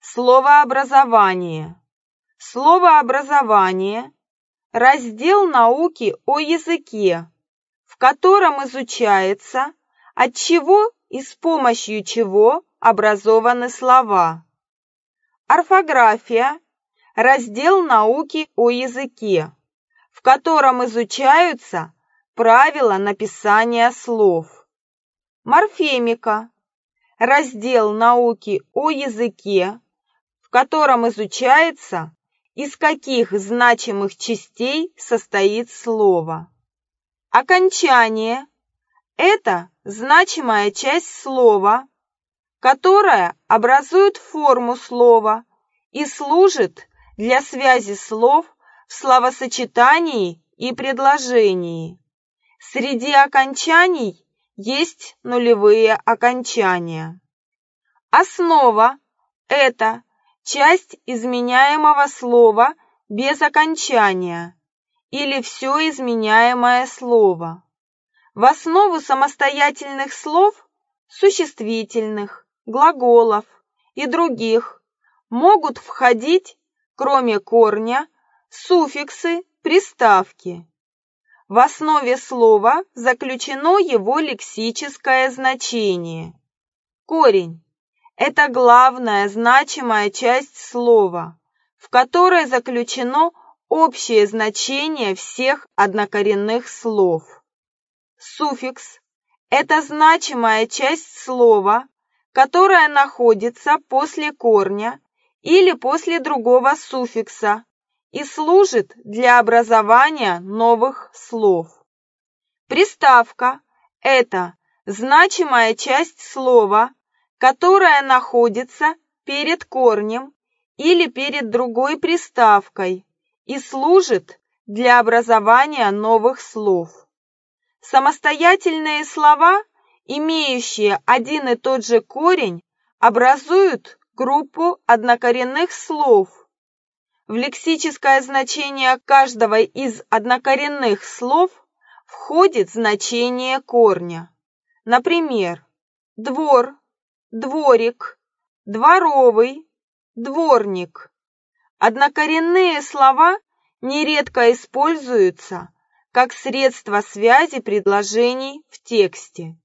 Словообразование. Словообразование – раздел науки о языке, в котором изучается, от чего и с помощью чего образованы слова. Орфография – раздел науки о языке, в котором изучаются правила написания слов. Морфемика – раздел науки о языке, в котором изучается, из каких значимых частей состоит слово. Окончание – это значимая часть слова, которая образует форму слова и служит для связи слов в словосочетании и предложении. Среди окончаний есть нулевые окончания. Основа – это часть изменяемого слова без окончания или все изменяемое слово. В основу самостоятельных слов, существительных, глаголов и других могут входить, кроме корня, суффиксы, приставки. В основе слова заключено его лексическое значение. Корень – это главная значимая часть слова, в которой заключено общее значение всех однокоренных слов. Суффикс – это значимая часть слова, которая находится после корня или после другого суффикса и служит для образования новых слов. Приставка – это значимая часть слова, которая находится перед корнем или перед другой приставкой и служит для образования новых слов. Самостоятельные слова, имеющие один и тот же корень, образуют группу однокоренных слов. В лексическое значение каждого из однокоренных слов входит значение корня. Например, двор, дворик, дворовый, дворник. Однокоренные слова нередко используются как средство связи предложений в тексте.